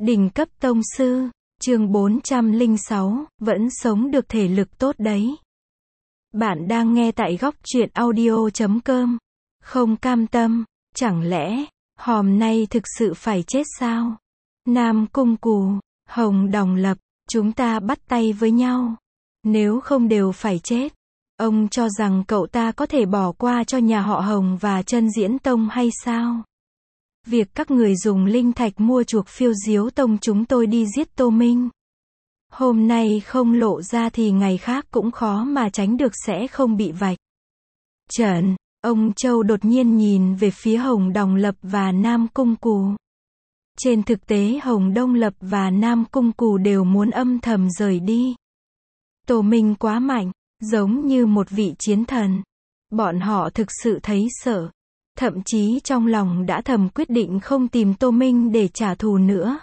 Đỉnh cấp tông sư, chương 406, vẫn sống được thể lực tốt đấy. Bạn đang nghe tại góc truyện audio.com. Không cam tâm, chẳng lẽ, hôm nay thực sự phải chết sao? Nam Cung Cù, Hồng Đòng Lập, chúng ta bắt tay với nhau. Nếu không đều phải chết. Ông cho rằng cậu ta có thể bỏ qua cho nhà họ Hồng và Chân Diễn Tông hay sao? Việc các người dùng linh thạch mua chuộc Phiêu Diếu Tông chúng tôi đi giết Tô Minh. Hôm nay không lộ ra thì ngày khác cũng khó mà tránh được sẽ không bị vạch trần. Ông Châu đột nhiên nhìn về phía Hồng Đòng Lập và Nam Cung Cù. Trên thực tế Hồng Đông Lập và Nam Cung Cù đều muốn âm thầm rời đi. Tô Minh quá mạnh, giống như một vị chiến thần. Bọn họ thực sự thấy sợ. Thậm chí trong lòng đã thầm quyết định không tìm Tô Minh để trả thù nữa.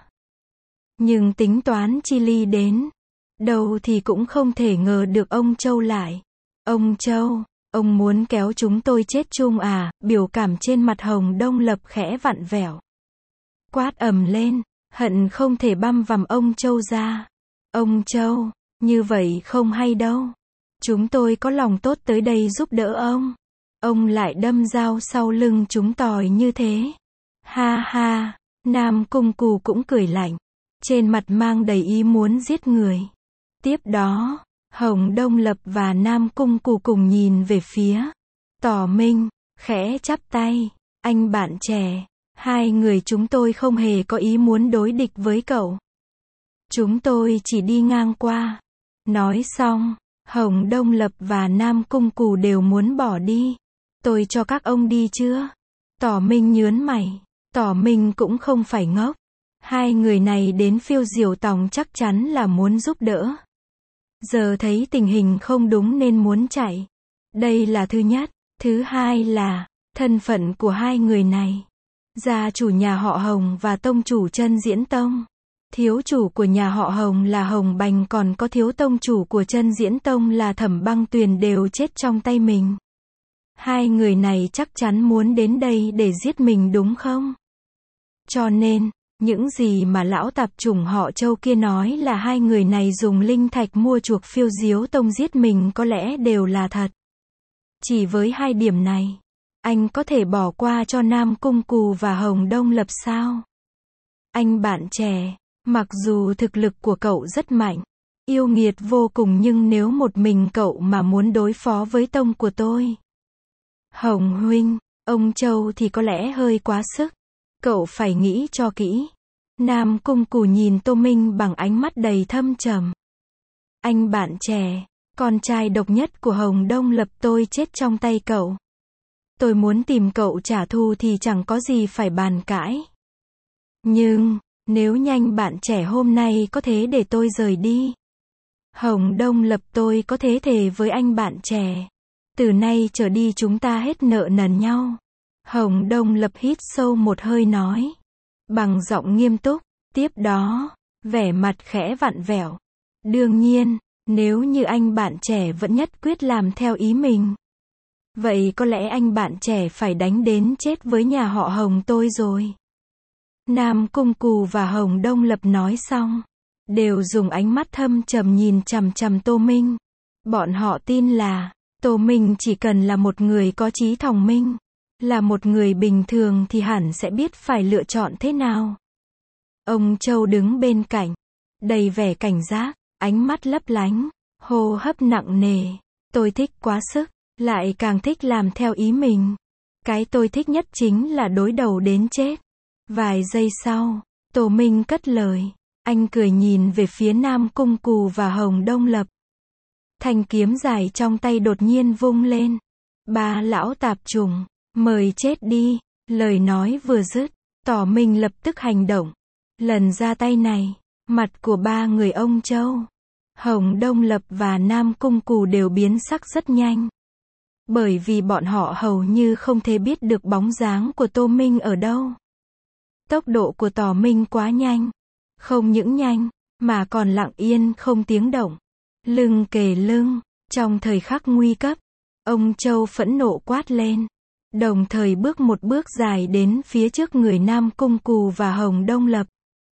Nhưng tính toán chi ly đến đâu thì cũng không thể ngờ được ông Châu lại. Ông Châu, ông muốn kéo chúng tôi chết chung à? Biểu cảm trên mặt Hồng Đông Lập khẽ vặn vẹo. Quát ầm lên, hận không thể băm vằm ông Châu ra. Ông Châu, như vậy không hay đâu. Chúng tôi có lòng tốt tới đây giúp đỡ ông. Ông lại đâm dao sau lưng chúng tỏi như thế. Ha ha, Nam Cung Cù cũng cười lạnh. Trên mặt mang đầy ý muốn giết người. Tiếp đó, Hồng Đông Lập và Nam Cung Cù cùng nhìn về phía Tỏ Minh, khẽ chắp tay. Anh bạn trẻ, hai người chúng tôi không hề có ý muốn đối địch với cậu. Chúng tôi chỉ đi ngang qua. Nói xong, Hồng Đông Lập và Nam Cung Cù đều muốn bỏ đi. Tôi cho các ông đi chưa? Tỏ Minh nhớn mày. Tỏ Minh cũng không phải ngốc. Hai người này đến Phiêu Diều Tòng chắc chắn là muốn giúp đỡ. Giờ thấy tình hình không đúng nên muốn chạy. Đây là thứ nhất. Thứ hai là, thân phận của hai người này. Gia chủ nhà họ Hồng và tông chủ Chân Diễn Tông. Thiếu chủ của nhà họ Hồng là Hồng Bành, còn có thiếu tông chủ của Chân Diễn Tông là Thẩm Băng Tuyền đều chết trong tay mình. Hai người này chắc chắn muốn đến đây để giết mình đúng không? Cho nên, những gì mà lão tạp chủng họ Châu kia nói là hai người này dùng linh thạch mua chuộc Phiêu Diếu Tông giết mình có lẽ đều là thật. Chỉ với hai điểm này, anh có thể bỏ qua cho Nam Cung Cù và Hồng Đông Lập sao? Anh bạn trẻ, mặc dù thực lực của cậu rất mạnh, yêu nghiệt vô cùng, nhưng nếu một mình cậu mà muốn đối phó với tông của tôi, Hồng huynh, ông Châu, thì có lẽ hơi quá sức. Cậu phải nghĩ cho kỹ. Nam Cung Cù nhìn Tô Minh bằng ánh mắt đầy thâm trầm. Anh bạn trẻ, con trai độc nhất của Hồng Đông Lập tôi chết trong tay cậu. Tôi muốn tìm cậu trả thù thì chẳng có gì phải bàn cãi. Nhưng, nếu nhanh bạn trẻ hôm nay có thể để tôi rời đi, Hồng Đông Lập tôi có thể thề với anh bạn trẻ. Từ nay trở đi chúng ta hết nợ nần nhau. Hồng Đông Lập hít sâu một hơi nói. Bằng giọng nghiêm túc. Tiếp đó, vẻ mặt khẽ vặn vẹo. Đương nhiên, nếu như anh bạn trẻ vẫn nhất quyết làm theo ý mình, vậy có lẽ anh bạn trẻ phải đánh đến chết với nhà họ Hồng tôi rồi. Nam Cung Cù và Hồng Đông Lập nói xong, đều dùng ánh mắt thâm trầm nhìn chằm chằm Tô Minh. Bọn họ tin là Tô Minh chỉ cần là một người có trí thông minh, là một người bình thường thì hẳn sẽ biết phải lựa chọn thế nào. Ông Châu đứng bên cạnh, đầy vẻ cảnh giác, ánh mắt lấp lánh, hô hấp nặng nề. Tôi thích quá sức, lại càng thích làm theo ý mình. Cái tôi thích nhất chính là đối đầu đến chết. Vài giây sau, Tô Minh cất lời. Anh cười nhìn về phía Nam Cung Cù và Hồng Đông Lập. Thanh kiếm dài trong tay đột nhiên vung lên. Ba lão tạp chủng, mời chết đi. Lời nói vừa dứt, Tỏ Minh lập tức hành động. Lần ra tay này, mặt của ba người ông Châu, Hồng Đông Lập và Nam Cung Cù đều biến sắc rất nhanh. Bởi vì bọn họ hầu như không thể biết được bóng dáng của Tô Minh ở đâu. Tốc độ của Tỏ Minh quá nhanh. Không những nhanh, mà còn lặng yên không tiếng động. Lưng kề lưng, trong thời khắc nguy cấp, ông Châu phẫn nộ quát lên. Đồng thời bước một bước dài đến phía trước người Nam Cung Cù và Hồng Đông Lập.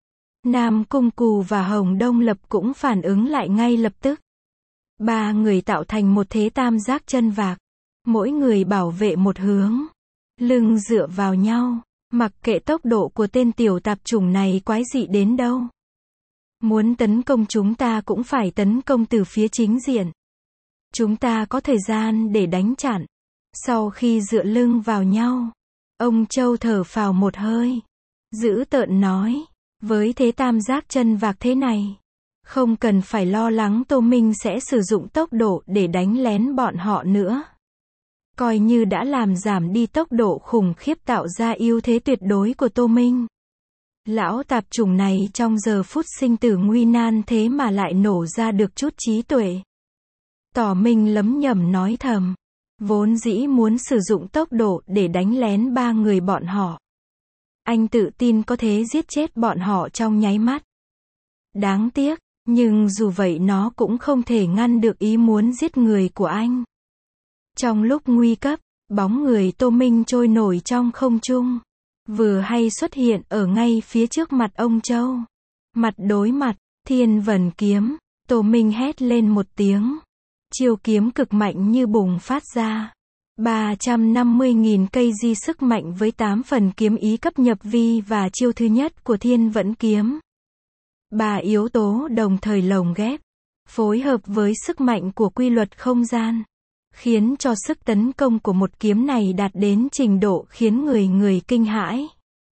Nam Cung Cù và Hồng Đông Lập cũng phản ứng lại ngay lập tức. Ba người tạo thành một thế tam giác chân vạc. Mỗi người bảo vệ một hướng. Lưng dựa vào nhau. Mặc kệ tốc độ của tên tiểu tạp chủng này quái dị đến đâu. Muốn tấn công chúng ta cũng phải tấn công từ phía chính diện. Chúng ta có thời gian để đánh chặn. Sau khi dựa lưng vào nhau, ông Châu thở phào một hơi. Dữ tợn nói, với thế tam giác chân vạc thế này, không cần phải lo lắng Tô Minh sẽ sử dụng tốc độ để đánh lén bọn họ nữa. Coi như đã làm giảm đi tốc độ khủng khiếp tạo ra ưu thế tuyệt đối của Tô Minh. Lão tạp chủng này trong giờ phút sinh tử nguy nan thế mà lại nổ ra được chút trí tuệ. Tỏ Minh lấm nhẩm nói thầm. Vốn dĩ muốn sử dụng tốc độ để đánh lén ba người bọn họ. Anh tự tin có thể giết chết bọn họ trong nháy mắt. Đáng tiếc, nhưng dù vậy nó cũng không thể ngăn được ý muốn giết người của anh. Trong lúc nguy cấp, bóng người Tô Minh trôi nổi trong không trung. Vừa hay xuất hiện ở ngay phía trước mặt ông Châu. Mặt đối mặt, Thiên Vân kiếm, Tô Minh hét lên một tiếng. Chiêu kiếm cực mạnh như bùng phát ra. 350.000 cây di sức mạnh với 8 phần kiếm ý cấp nhập vi và chiêu thứ nhất của Thiên Vẫn kiếm. Ba yếu tố đồng thời lồng ghép, phối hợp với sức mạnh của quy luật không gian, khiến cho sức tấn công của một kiếm này đạt đến trình độ khiến người kinh hãi.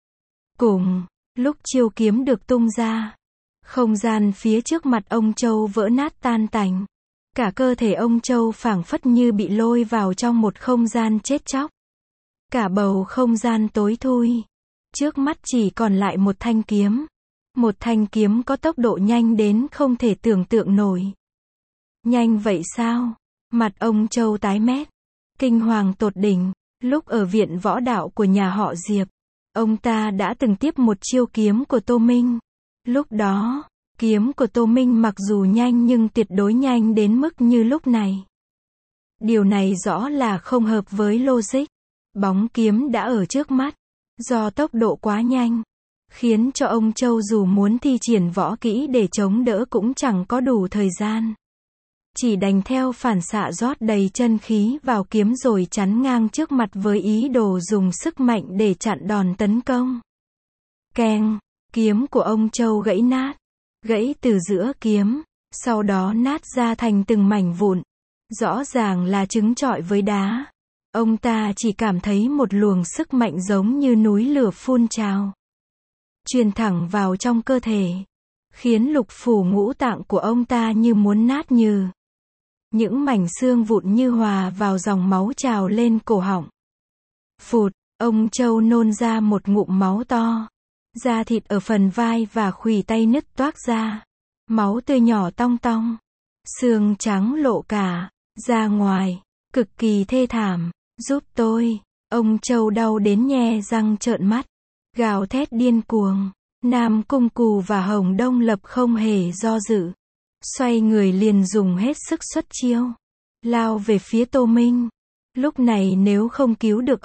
Cùng lúc chiêu kiếm được tung ra, không gian phía trước mặt ông Châu vỡ nát tan tành. Cả cơ thể ông Châu phảng phất như bị lôi vào trong một không gian chết chóc. Cả bầu không gian tối thui. Trước mắt chỉ còn lại một thanh kiếm. Một thanh kiếm có tốc độ nhanh đến không thể tưởng tượng nổi. Nhanh vậy sao? Mặt ông Châu tái mét. Kinh hoàng tột đỉnh. Lúc ở viện võ đạo của nhà họ Diệp, ông ta đã từng tiếp một chiêu kiếm của Tô Minh. Lúc đó, kiếm của Tô Minh mặc dù nhanh nhưng tuyệt đối nhanh đến mức như lúc này. Điều này rõ là không hợp với logic. Bóng kiếm đã ở trước mắt. Do tốc độ quá nhanh, khiến cho ông Châu dù muốn thi triển võ kỹ để chống đỡ cũng chẳng có đủ thời gian. Chỉ đành theo phản xạ rót đầy chân khí vào kiếm rồi chắn ngang trước mặt với ý đồ dùng sức mạnh để chặn đòn tấn công. Keng, kiếm của ông Châu gãy nát. Gãy từ giữa kiếm, sau đó nát ra thành từng mảnh vụn. Rõ ràng là trứng trọi với đá. Ông ta chỉ cảm thấy một luồng sức mạnh giống như núi lửa phun trào, truyền thẳng vào trong cơ thể, khiến lục phủ ngũ tạng của ông ta như muốn nát nhừ. Những mảnh xương vụn như hòa vào dòng máu trào lên cổ họng. Phụt, ông Châu nôn ra một ngụm máu to. Da thịt ở phần vai và khuỷu tay nứt toác ra. Máu tươi nhỏ tong tong. Xương trắng lộ cả ra ngoài. Cực kỳ thê thảm. Giúp tôi. Ông Châu đau đến nhe răng trợn mắt. Gào thét điên cuồng. Nam Cung Cù và Hồng Đông Lập không hề do dự. Xoay người liền dùng hết sức xuất chiêu. Lao về phía Tô Minh. Lúc này nếu không cứu được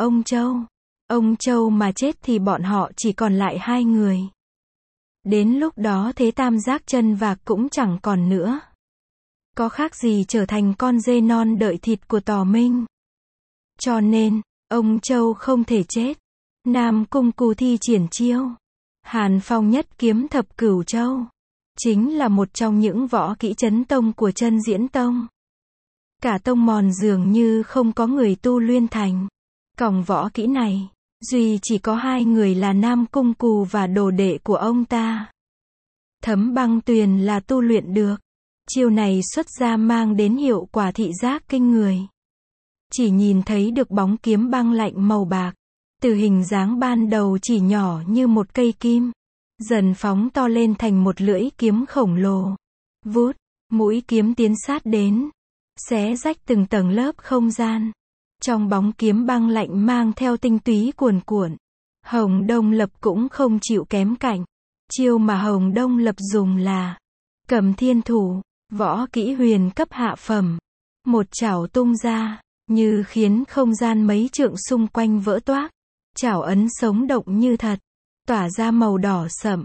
ông Châu mà chết thì bọn họ chỉ còn lại hai người. Đến lúc đó thế tam giác chân vạc cũng chẳng còn nữa. Có khác gì trở thành con dê non đợi thịt của Tò Minh. Cho nên, ông Châu không thể chết. Nam Cung Cù thi triển chiêu Hàn Phong nhất kiếm thập cửu châu. Chính là một trong những võ kỹ chấn tông của Chân Diễn Tông. Cả tông mòn dường như không có người tu luyện thành. Còng võ kỹ này, duy chỉ có hai người là Nam Cung Cù và đồ đệ của ông ta. Thấm Băng Tuyền là tu luyện được. Chiêu này xuất ra mang đến hiệu quả thị giác kinh người. Chỉ nhìn thấy được bóng kiếm băng lạnh màu bạc. Từ hình dáng ban đầu chỉ nhỏ như một cây kim, dần phóng to lên thành một lưỡi kiếm khổng lồ. Vút, mũi kiếm tiến sát đến, xé rách từng tầng lớp không gian. Trong bóng kiếm băng lạnh mang theo tinh túy cuồn cuộn. Hồng Đông Lập cũng không chịu kém cạnh. Chiêu mà Hồng Đông Lập dùng là Cầm Thiên Thủ, võ kỹ huyền cấp hạ phẩm. Một chảo tung ra, như khiến không gian mấy trượng xung quanh vỡ toác. Chảo ấn sống động như thật, tỏa ra màu đỏ sậm.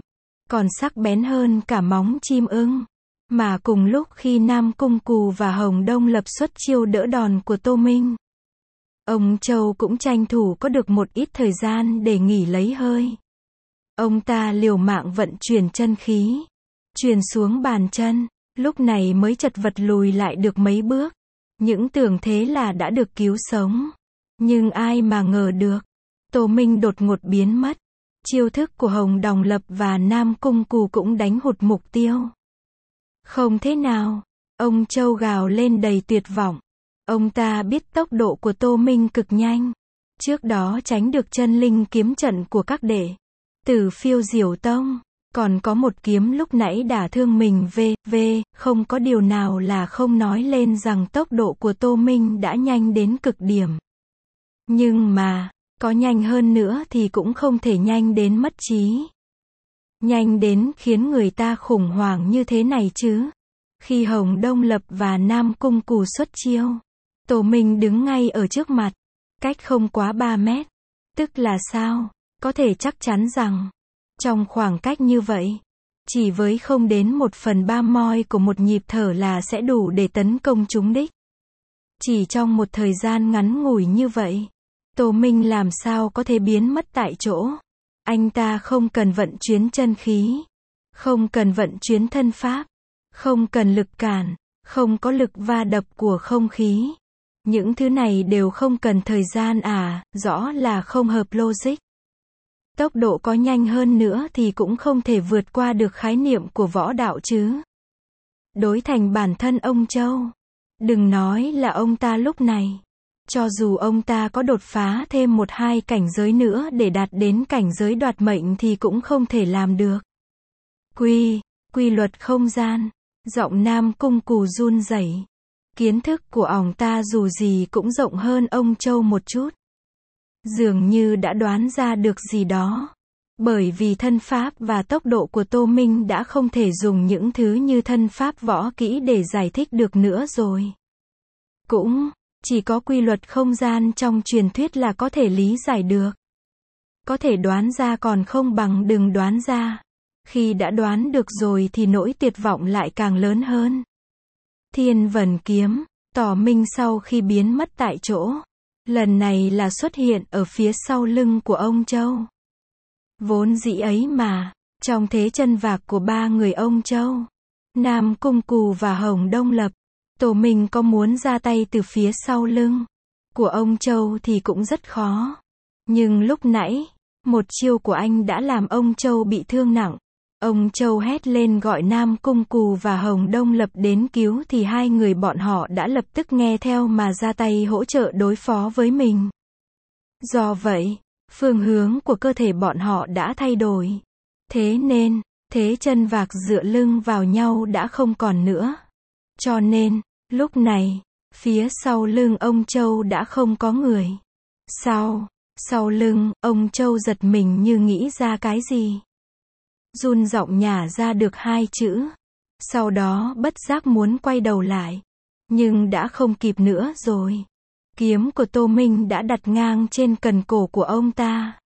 còn sắc bén hơn cả móng chim ưng. Mà cùng lúc khi Nam Cung Cù và Hồng Đông Lập xuất chiêu đỡ đòn của Tô Minh, ông Châu cũng tranh thủ có được một ít thời gian để nghỉ lấy hơi. Ông ta liều mạng vận chuyển chân khí, truyền xuống bàn chân, lúc này mới chật vật lùi lại được mấy bước. Những tưởng thế là đã được cứu sống. Nhưng ai mà ngờ được, Tô Minh đột ngột biến mất. Chiêu thức của Hồng Đông Lập và Nam Cung Cù cũng đánh hụt mục tiêu. Không thế nào, ông Châu gào lên đầy tuyệt vọng. Ông ta biết tốc độ của Tô Minh cực nhanh. Trước đó tránh được chân linh kiếm trận của các đệ tử Phiêu Diểu Tông. Còn có một kiếm lúc nãy đả thương mình không có điều nào là không nói lên rằng tốc độ của Tô Minh đã nhanh đến cực điểm. Nhưng mà, có nhanh hơn nữa thì cũng không thể nhanh đến mất trí. Nhanh đến khiến người ta khủng hoảng như thế này chứ. Khi Hồng Đông Lập và Nam Cung Cù xuất chiêu, Tô Minh đứng ngay ở trước mặt, cách không quá 3 mét. Tức là sao? Có thể chắc chắn rằng, trong khoảng cách như vậy, chỉ với không đến 1/3 moi của một nhịp thở là sẽ đủ để tấn công trúng đích. Chỉ trong một thời gian ngắn ngủi như vậy, Tô Minh làm sao có thể biến mất tại chỗ. Anh ta không cần vận chuyển chân khí, không cần vận chuyển thân pháp, không cần lực cản, không có lực va đập của không khí. Những thứ này đều không cần thời gian rõ là không hợp logic. Tốc độ có nhanh hơn nữa thì cũng không thể vượt qua được khái niệm của võ đạo chứ. Đối thành bản thân ông Châu, đừng nói là ông ta lúc này, cho dù ông ta có đột phá thêm 1-2 cảnh giới nữa để đạt đến cảnh giới đoạt mệnh thì cũng không thể làm được. Quy luật không gian, giọng Nam Cung Cù run rẩy. Kiến thức của ông ta dù gì cũng rộng hơn ông Châu một chút. Dường như đã đoán ra được gì đó. Bởi vì thân pháp và tốc độ của Tô Minh đã không thể dùng những thứ như thân pháp võ kỹ để giải thích được nữa rồi. Cũng chỉ có quy luật không gian trong truyền thuyết là có thể lý giải được. Có thể đoán ra còn không bằng đừng đoán ra. Khi đã đoán được rồi thì nỗi tuyệt vọng lại càng lớn hơn. Thiên Vân Kiếm, tỏ minh sau khi biến mất tại chỗ. Lần này là xuất hiện ở phía sau lưng của ông Châu. Vốn dĩ ấy mà, trong thế chân vạc của 3 người ông Châu, Nam Cung Cù và Hồng Đông Lập, Tô Minh có muốn ra tay từ phía sau lưng của ông Châu thì cũng rất khó. Nhưng lúc nãy, một chiêu của anh đã làm ông Châu bị thương nặng. Ông Châu hét lên gọi Nam Cung Cù và Hồng Đông Lập đến cứu thì 2 người bọn họ đã lập tức nghe theo mà ra tay hỗ trợ đối phó với mình. Do vậy, phương hướng của cơ thể bọn họ đã thay đổi. Thế nên, thế chân vạc dựa lưng vào nhau đã không còn nữa. Cho nên, lúc này, phía sau lưng ông Châu đã không có người. Sau lưng, ông Châu giật mình như nghĩ ra cái gì. Run giọng nhả ra được 2 chữ. Sau đó bất giác muốn quay đầu lại. Nhưng đã không kịp nữa rồi. Kiếm của Tô Minh đã đặt ngang trên cần cổ của ông ta.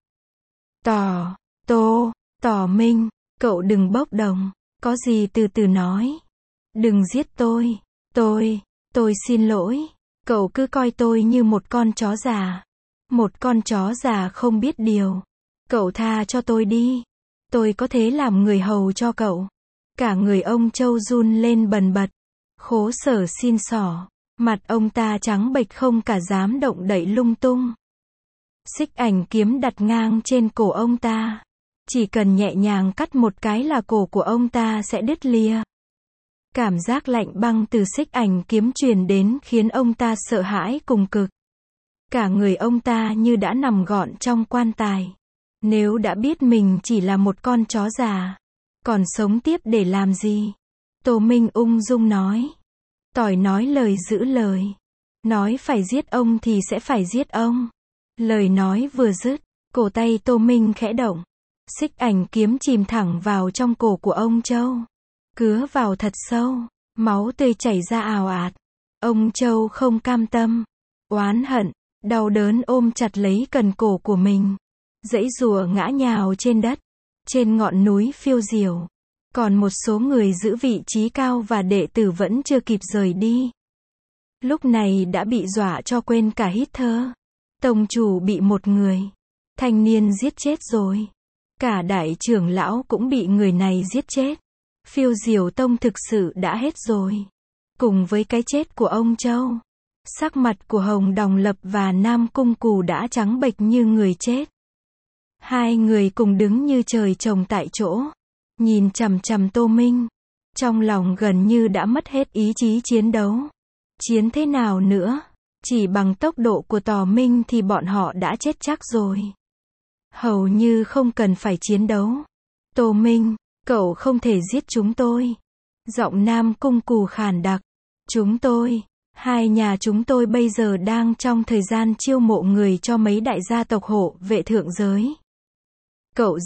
Tỏ Minh, cậu đừng bốc đồng. Có gì từ từ nói. Đừng giết tôi. Tôi xin lỗi. Cậu cứ coi tôi như một con chó già. Một con chó già không biết điều. Cậu tha cho tôi đi. Tôi có thể làm người hầu cho cậu. Cả người ông Châu run lên bần bật. Khố sở xin xỏ. Mặt ông ta trắng bệch không cả dám động đậy lung tung. Xích ảnh kiếm đặt ngang trên cổ ông ta. Chỉ cần nhẹ nhàng cắt một cái là cổ của ông ta sẽ đứt lìa. Cảm giác lạnh băng từ xích ảnh kiếm truyền đến khiến ông ta sợ hãi cùng cực. Cả người ông ta như đã nằm gọn trong quan tài. Nếu đã biết mình chỉ là một con chó già, còn sống tiếp để làm gì? Tô Minh ung dung nói. Tỏi nói lời giữ lời. Nói phải giết ông thì sẽ phải giết ông. Lời nói vừa dứt, cổ tay Tô Minh khẽ động. Xích ảnh kiếm chìm thẳng vào trong cổ của ông Châu. Cứa vào thật sâu, máu tươi chảy ra ào ạt. Ông Châu không cam tâm, oán hận, đau đớn ôm chặt lấy cần cổ của mình. Giãy giụa ngã nhào trên đất. trên ngọn núi phiêu diều. Còn một số người giữ vị trí cao và đệ tử vẫn chưa kịp rời đi. Lúc này đã bị dọa cho quên cả hít thở. Tông chủ bị một người thanh niên giết chết rồi. Cả đại trưởng lão cũng bị người này giết chết. Phiêu diều tông thực sự đã hết rồi. Cùng với cái chết của ông Châu, sắc mặt của Hồng Đòng Lập và Nam Cung Cù đã trắng bệch như người chết. Hai người cùng đứng như trời trồng tại chỗ, nhìn chằm chằm Tô Minh. Trong lòng gần như đã mất hết ý chí chiến đấu. Chiến thế nào nữa? Chỉ bằng tốc độ của Tò Minh thì bọn họ đã chết chắc rồi. Hầu như không cần phải chiến đấu. Tô Minh, cậu không thể giết chúng tôi. Giọng Nam Cung Cù khàn đặc. Chúng tôi, hai nhà chúng tôi bây giờ đang trong thời gian chiêu mộ người cho mấy đại gia tộc hộ vệ thượng giới. Cậu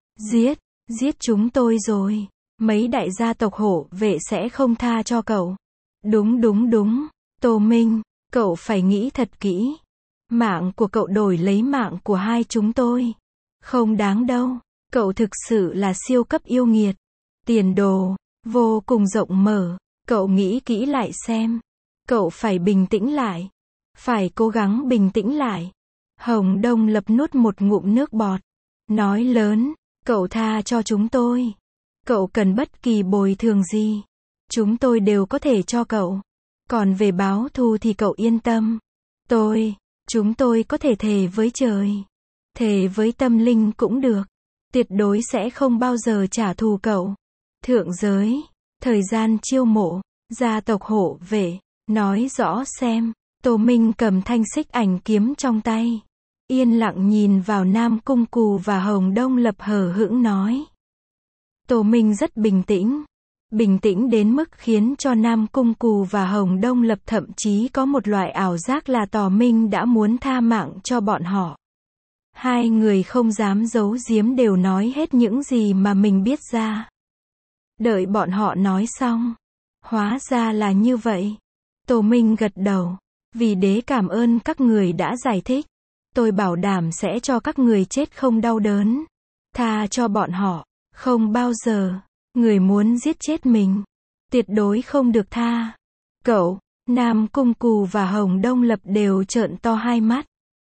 giết chúng tôi rồi. Mấy đại gia tộc hộ vệ sẽ không tha cho cậu. Đúng. Tô Minh, cậu phải nghĩ thật kỹ. Mạng của cậu đổi lấy mạng của hai chúng tôi. Không đáng đâu. Cậu thực sự là siêu cấp yêu nghiệt. Tiền đồ vô cùng rộng mở. Cậu nghĩ kỹ lại xem. Cậu phải bình tĩnh lại. Phải cố gắng bình tĩnh lại. Hồng Đông Lập nuốt một ngụm nước bọt. Nói lớn, cậu tha cho chúng tôi. Cậu cần bất kỳ bồi thường gì, chúng tôi đều có thể cho cậu. Còn về báo thù thì cậu yên tâm. Chúng tôi có thể thề với trời, thề với tâm linh cũng được. Tuyệt đối sẽ không bao giờ trả thù cậu. Thượng giới, thời gian chiêu mộ, gia tộc hộ vệ, nói rõ xem. Tô Minh cầm thanh xích ảnh kiếm trong tay, yên lặng nhìn vào Nam Cung Cù và Hồng Đông Lập hờ hững nói. Tô Minh rất bình tĩnh đến mức khiến cho Nam Cung Cù và Hồng Đông Lập thậm chí có một loại ảo giác là Tò Minh đã muốn tha mạng cho bọn họ. Hai người không dám giấu giếm đều nói hết những gì mà mình biết ra. Đợi bọn họ nói xong. Hóa ra là như vậy. Tô Minh gật đầu. Vì đế cảm ơn các người đã giải thích. Tôi bảo đảm sẽ cho các người chết không đau đớn. Tha cho bọn họ. Không bao giờ. Người muốn giết chết mình, tuyệt đối không được tha. Cậu, Nam Cung Cù và Hồng Đông Lập đều trợn to hai mắt.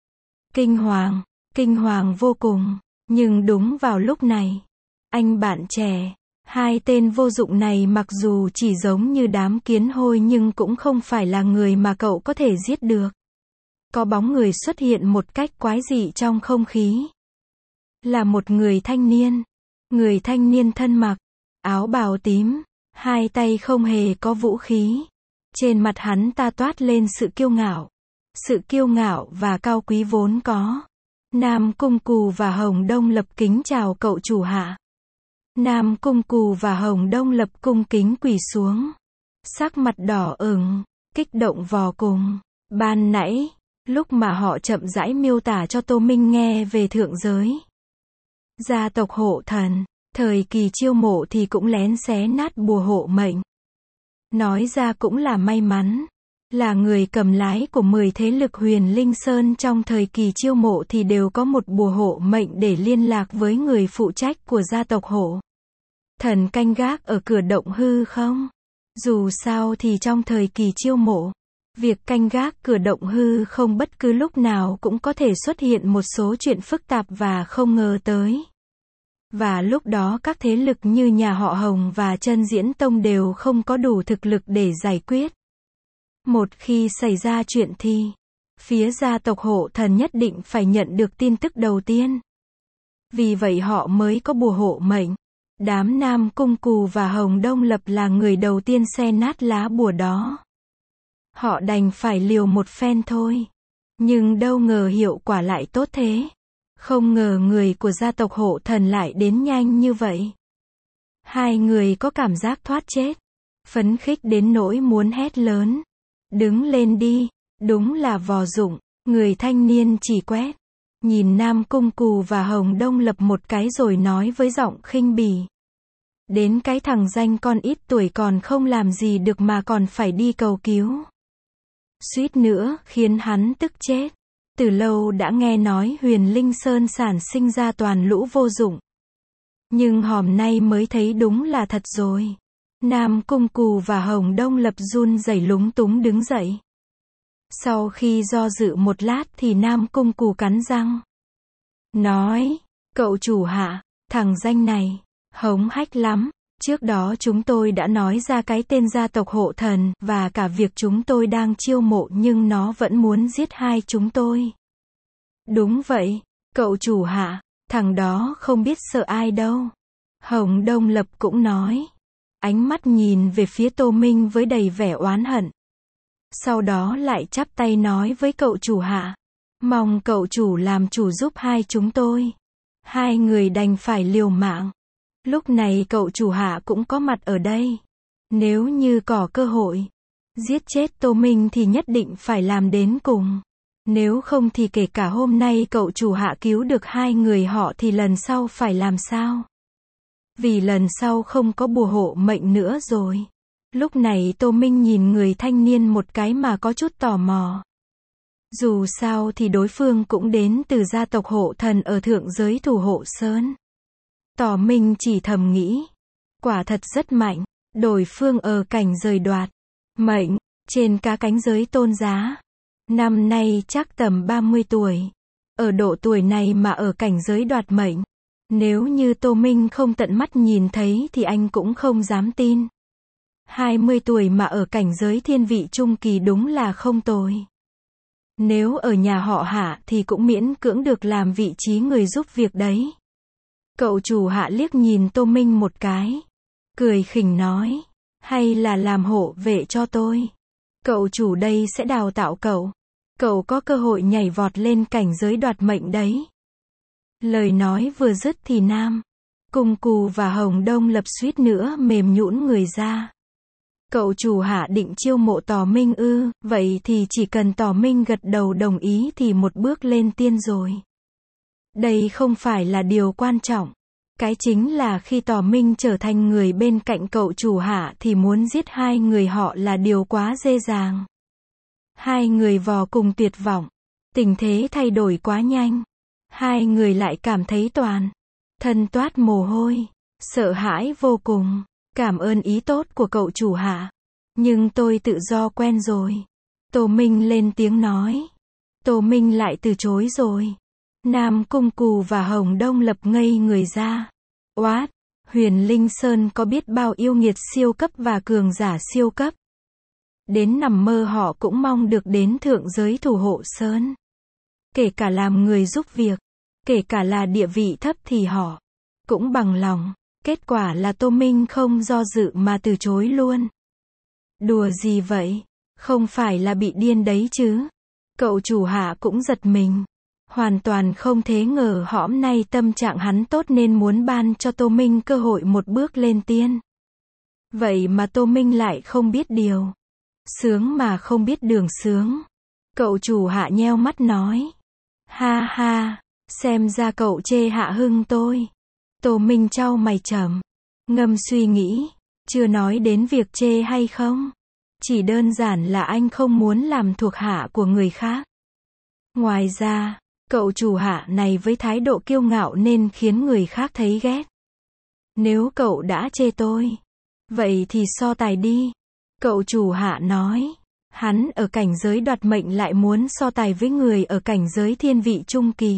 Kinh hoàng vô cùng. Nhưng đúng vào lúc này, anh bạn trẻ, hai tên vô dụng này mặc dù chỉ giống như đám kiến hôi nhưng cũng không phải là người mà cậu có thể giết được. Có bóng người xuất hiện một cách quái dị trong không khí. Là một người thanh niên thân mặc áo bào tím, hai tay không hề có vũ khí. Trên mặt hắn ta toát lên sự kiêu ngạo và cao quý vốn có. Nam Cung Cù và Hồng Đông Lập kính chào cậu chủ hạ. Nam Cung Cù và Hồng Đông Lập cung kính quỳ xuống. Sắc mặt đỏ ửng, kích động vô cùng. Ban nãy, lúc mà họ chậm rãi miêu tả cho Tô Minh nghe về thượng giới, gia tộc hộ thần, thời kỳ chiêu mộ thì cũng lén xé nát bùa hộ mệnh. Nói ra cũng là may mắn. Là người cầm lái của 10 thế lực Huyền Linh Sơn trong thời kỳ chiêu mộ thì đều có một bùa hộ mệnh để liên lạc với người phụ trách của gia tộc hộ thần canh gác ở cửa động hư không. Dù sao thì trong thời kỳ chiêu mộ, việc canh gác cửa động hư không bất cứ lúc nào cũng có thể xuất hiện một số chuyện phức tạp và không ngờ tới. Và lúc đó các thế lực như nhà họ Hồng và Chân Diễn Tông đều không có đủ thực lực để giải quyết. Một khi xảy ra chuyện thì, phía gia tộc hộ thần nhất định phải nhận được tin tức đầu tiên. Vì vậy họ mới có bùa hộ mệnh. Đám Nam Cung Cù và Hồng Đông Lập là người đầu tiên xé nát lá bùa đó. Họ đành phải liều một phen thôi. Nhưng đâu ngờ hiệu quả lại tốt thế. Không ngờ người của gia tộc hộ thần lại đến nhanh như vậy. Hai người có cảm giác thoát chết. Phấn khích đến nỗi muốn hét lớn. Đứng lên đi, đúng là vô dụng. Người thanh niên chỉ quét nhìn Nam Cung Cù và Hồng Đông Lập một cái rồi nói với giọng khinh bỉ. Đến cái thằng danh con ít tuổi còn không làm gì được mà còn phải đi cầu cứu. Suýt nữa khiến hắn tức chết. Từ lâu đã nghe nói Huyền Linh Sơn sản sinh ra toàn lũ vô dụng. Nhưng hôm nay mới thấy đúng là thật rồi. Nam Cung Cù và Hồng Đông Lập run rẩy lúng túng đứng dậy. Sau khi do dự một lát thì Nam Cung Cù cắn răng. Nói, cậu chủ Hạ, thằng danh này, hống hách lắm. Trước đó chúng tôi đã nói ra cái tên gia tộc hộ thần, và cả việc chúng tôi đang chiêu mộ nhưng nó vẫn muốn giết hai chúng tôi. Đúng vậy, cậu chủ Hạ, thằng đó không biết sợ ai đâu. Hồng Đông Lập cũng nói. Ánh mắt nhìn về phía Tô Minh với đầy vẻ oán hận. Sau đó lại chắp tay nói với cậu chủ Hạ. Mong cậu chủ làm chủ giúp hai chúng tôi. Hai người đành phải liều mạng. Lúc này cậu chủ Hạ cũng có mặt ở đây. Nếu như có cơ hội giết chết Tô Minh thì nhất định phải làm đến cùng. Nếu không thì kể cả hôm nay cậu chủ Hạ cứu được hai người họ thì lần sau phải làm sao? Vì lần sau không có bùa hộ mệnh nữa rồi. Lúc này Tô Minh nhìn người thanh niên một cái mà có chút tò mò. Dù sao thì đối phương cũng đến từ gia tộc hộ thần ở thượng giới Thủ Hộ Sơn. Tò Minh chỉ thầm nghĩ. Quả thật rất mạnh. Đối phương ở cảnh giới đoạt mệnh, trên cả cánh giới tôn giá. Năm nay chắc tầm 30 tuổi. Ở độ tuổi này mà ở cảnh giới đoạt mệnh. Nếu như Tô Minh không tận mắt nhìn thấy thì anh cũng không dám tin. 20 tuổi mà ở cảnh giới thiên vị trung kỳ đúng là không tồi. Nếu ở nhà họ Hạ thì cũng miễn cưỡng được làm vị trí người giúp việc đấy. Cậu chủ Hạ liếc nhìn Tô Minh một cái. Cười khỉnh nói. Hay là làm hộ vệ cho tôi. Cậu chủ đây sẽ đào tạo cậu. Cậu có cơ hội nhảy vọt lên cảnh giới đoạt mệnh đấy. Lời nói vừa dứt thì Nam Cung Cù và Hồng Đông Lập suýt nữa mềm nhũn người ra. Cậu chủ Hạ định chiêu mộ Tò Minh ư? Vậy thì chỉ cần Tò Minh gật đầu đồng ý thì một bước lên tiên rồi. Đây không phải là điều quan trọng. Cái chính là khi Tò Minh trở thành người bên cạnh cậu chủ Hạ thì muốn giết hai người họ là điều quá dễ dàng. Hai người vô cùng tuyệt vọng. Tình thế thay đổi quá nhanh. Hai người lại cảm thấy toàn thân toát mồ hôi, sợ hãi vô cùng. Cảm ơn ý tốt của cậu chủ Hạ. Nhưng tôi tự do quen rồi. Tô Minh lên tiếng nói. Tô Minh lại từ chối rồi. Nam Cung Cù và Hồng Đông Lập ngây người ra. Oát, Huyền Linh Sơn có biết bao yêu nghiệt siêu cấp và cường giả siêu cấp. Đến nằm mơ họ cũng mong được đến thượng giới Thủ Hộ Sơn. Kể cả làm người giúp việc, kể cả là địa vị thấp thì họ cũng bằng lòng. Kết quả là Tô Minh không do dự mà từ chối luôn. Đùa gì vậy? Không phải là bị điên đấy chứ? Cậu chủ Hạ cũng giật mình. Hoàn toàn không thể ngờ hôm nay tâm trạng hắn tốt nên muốn ban cho Tô Minh cơ hội một bước lên tiên. Vậy mà Tô Minh lại không biết điều. Sướng mà không biết đường sướng. Cậu chủ Hạ nheo mắt nói. Ha ha, xem ra cậu chê Hạ Hưng tôi. Tô Minh chau mày trầm ngâm suy nghĩ. Chưa nói đến việc chê hay không. Chỉ đơn giản là anh không muốn làm thuộc hạ của người khác. Ngoài ra, cậu chủ Hạ này với thái độ kiêu ngạo nên khiến người khác thấy ghét. Nếu cậu đã chê tôi, vậy thì so tài đi. Cậu chủ Hạ nói. Hắn ở cảnh giới đoạt mệnh lại muốn so tài với người ở cảnh giới thiên vị trung kỳ.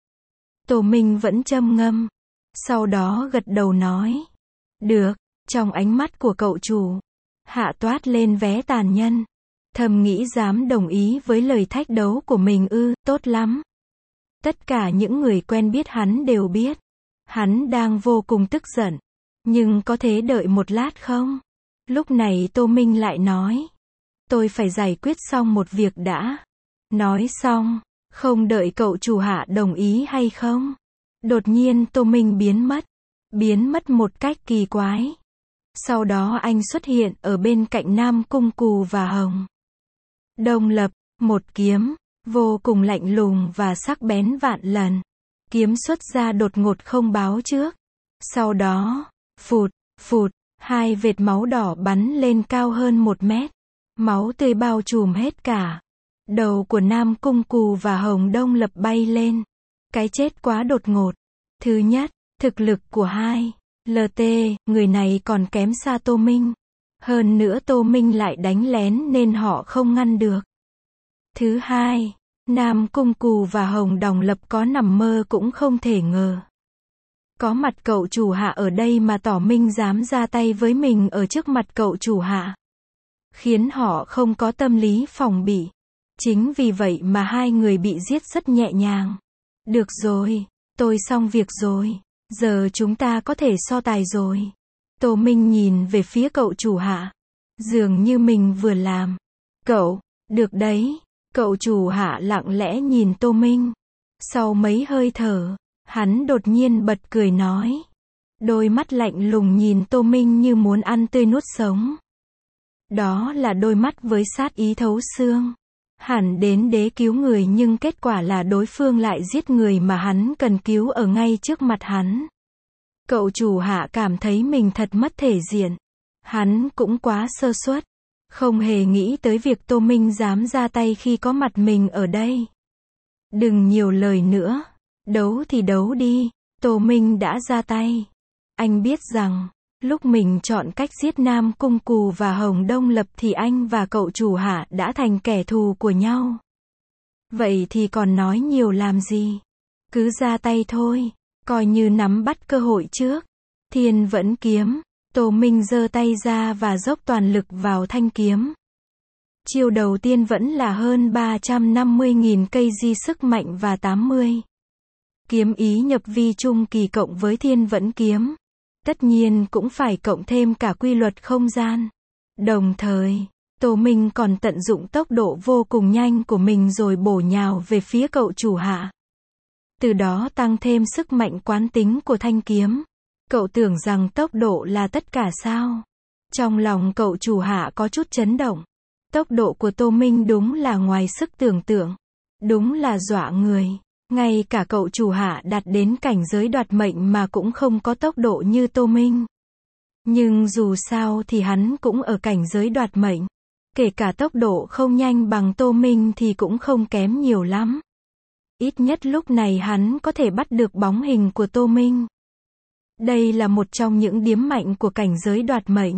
Tô Minh vẫn trầm ngâm. Sau đó gật đầu nói. Được. Trong ánh mắt của cậu chủ Hạ toát lên vé tàn nhân. Thầm nghĩ dám đồng ý với lời thách đấu của mình ư? Tốt lắm. Tất cả những người quen biết hắn đều biết. Hắn đang vô cùng tức giận. Nhưng có thể đợi một lát không? Lúc này Tô Minh lại nói. Tôi phải giải quyết xong một việc đã. Nói xong, không đợi cậu chủ Hạ đồng ý hay không? Đột nhiên Tô Minh biến mất. Biến mất một cách kỳ quái. Sau đó anh xuất hiện ở bên cạnh Nam Cung Cù và Hồng Đông Lập. Một kiếm vô cùng lạnh lùng và sắc bén vạn lần. Kiếm xuất ra đột ngột không báo trước. Sau đó, phụt, phụt, hai vệt máu đỏ bắn lên cao hơn 1 mét. Máu tươi bao trùm hết cả. Đầu của Nam Cung Cù và Hồng Đông Lập bay lên. Cái chết quá đột ngột. Thứ nhất, Thực lực của hai LT, người này còn kém xa Tô Minh. Hơn nữa Tô Minh lại đánh lén nên họ không ngăn được. Thứ hai, Nam Cung Cù và Hồng Đòng Lập có nằm mơ cũng không thể ngờ. Có mặt cậu chủ hạ ở đây mà tỏ minh dám ra tay với mình ở trước mặt cậu chủ hạ. Khiến họ không có tâm lý phòng bị. Chính vì vậy mà hai người bị giết rất nhẹ nhàng. Được rồi, tôi xong việc rồi. Giờ chúng ta có thể so tài rồi. Tô Minh nhìn về phía cậu chủ hạ. Dường như mình vừa làm. Cậu, được đấy. Cậu chủ hạ lặng lẽ nhìn Tô Minh. Sau mấy hơi thở, hắn đột nhiên bật cười nói. Đôi mắt lạnh lùng nhìn Tô Minh như muốn ăn tươi nuốt sống. Đó là đôi mắt với sát ý thấu xương. Hẳn đến đế cứu người nhưng kết quả là đối phương lại giết người mà hắn cần cứu ở ngay trước mặt hắn. Cậu chủ hạ cảm thấy mình thật mất thể diện. Hắn cũng quá sơ suất. Không hề nghĩ tới việc Tô Minh dám ra tay khi có mặt mình ở đây. Đừng nhiều lời nữa. Đấu thì đấu đi. Tô Minh đã ra tay. Anh biết rằng, lúc mình chọn cách giết Nam Cung Cù và Hồng Đông Lập thì anh và cậu chủ hạ đã thành kẻ thù của nhau. Vậy thì còn nói nhiều làm gì? Cứ ra tay thôi. Coi như nắm bắt cơ hội trước. Thiên Vẫn Kiếm. Tô Minh giơ tay ra và dốc toàn lực vào thanh kiếm. Chiêu đầu tiên vẫn là hơn 350.000 cây di sức mạnh và 80. Kiếm ý nhập vi trung kỳ cộng với Thiên Vẫn Kiếm. Tất nhiên cũng phải cộng thêm cả quy luật không gian. Đồng thời, Tô Minh còn tận dụng tốc độ vô cùng nhanh của mình rồi bổ nhào về phía cậu chủ hạ. Từ đó tăng thêm sức mạnh quán tính của thanh kiếm. Cậu tưởng rằng tốc độ là tất cả sao? Trong lòng cậu chủ hạ có chút chấn động. Tốc độ của Tô Minh đúng là ngoài sức tưởng tượng. Đúng là dọa người. Ngay cả cậu chủ hạ đạt đến cảnh giới đoạt mệnh mà cũng không có tốc độ như Tô Minh. Nhưng dù sao thì hắn cũng ở cảnh giới đoạt mệnh. Kể cả tốc độ không nhanh bằng Tô Minh thì cũng không kém nhiều lắm. Ít nhất lúc này hắn có thể bắt được bóng hình của Tô Minh. Đây là một trong những điếm mạnh của cảnh giới đoạt mệnh.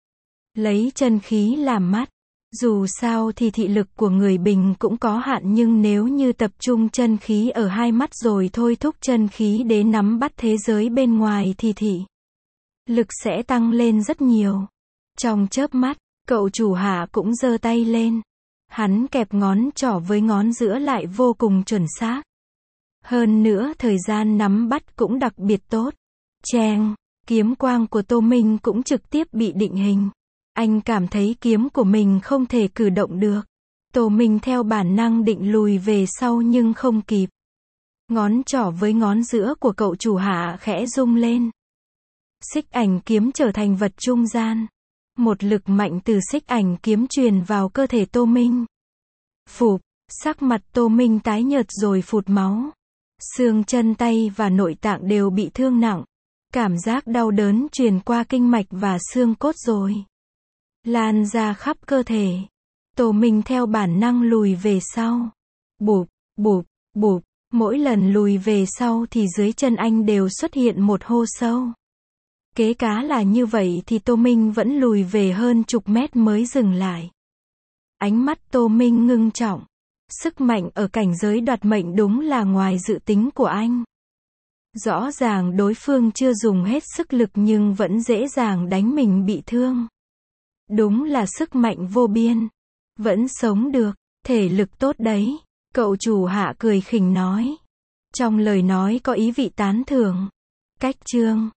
Lấy chân khí làm mắt. Dù sao thì thị lực của người bình cũng có hạn nhưng nếu như tập trung chân khí ở hai mắt rồi thôi thúc chân khí để nắm bắt thế giới bên ngoài thì thị lực sẽ tăng lên rất nhiều. Trong chớp mắt, cậu chủ hạ cũng giơ tay lên. Hắn kẹp ngón trỏ với ngón giữa lại vô cùng chuẩn xác. Hơn nữa thời gian nắm bắt cũng đặc biệt tốt. Cheng, kiếm quang của Tô Minh cũng trực tiếp bị định hình. Anh cảm thấy kiếm của mình không thể cử động được. Tô Minh theo bản năng định lùi về sau nhưng không kịp. Ngón trỏ với ngón giữa của cậu chủ hạ khẽ rung lên. Xích ảnh kiếm trở thành vật trung gian. Một lực mạnh từ xích ảnh kiếm truyền vào cơ thể Tô Minh. Phụp, sắc mặt Tô Minh tái nhợt rồi phụt máu. Xương chân tay và nội tạng đều bị thương nặng. Cảm giác đau đớn truyền qua kinh mạch và xương cốt rồi lan ra khắp cơ thể. Tô Minh theo bản năng lùi về sau. Bụp, bụp, bụp. Mỗi lần lùi về sau thì dưới chân anh đều xuất hiện một hô sâu. Kế cá là như vậy thì Tô Minh vẫn lùi về hơn chục mét mới dừng lại. Ánh mắt Tô Minh ngưng trọng. Sức mạnh ở cảnh giới đoạt mệnh đúng là ngoài dự tính của anh. Rõ ràng đối phương chưa dùng hết sức lực nhưng vẫn dễ dàng đánh mình bị thương. Đúng là sức mạnh vô biên. Vẫn sống được, thể lực tốt đấy. Cậu chủ hạ cười khỉnh nói. Trong lời nói có ý vị tán thưởng. Cách chương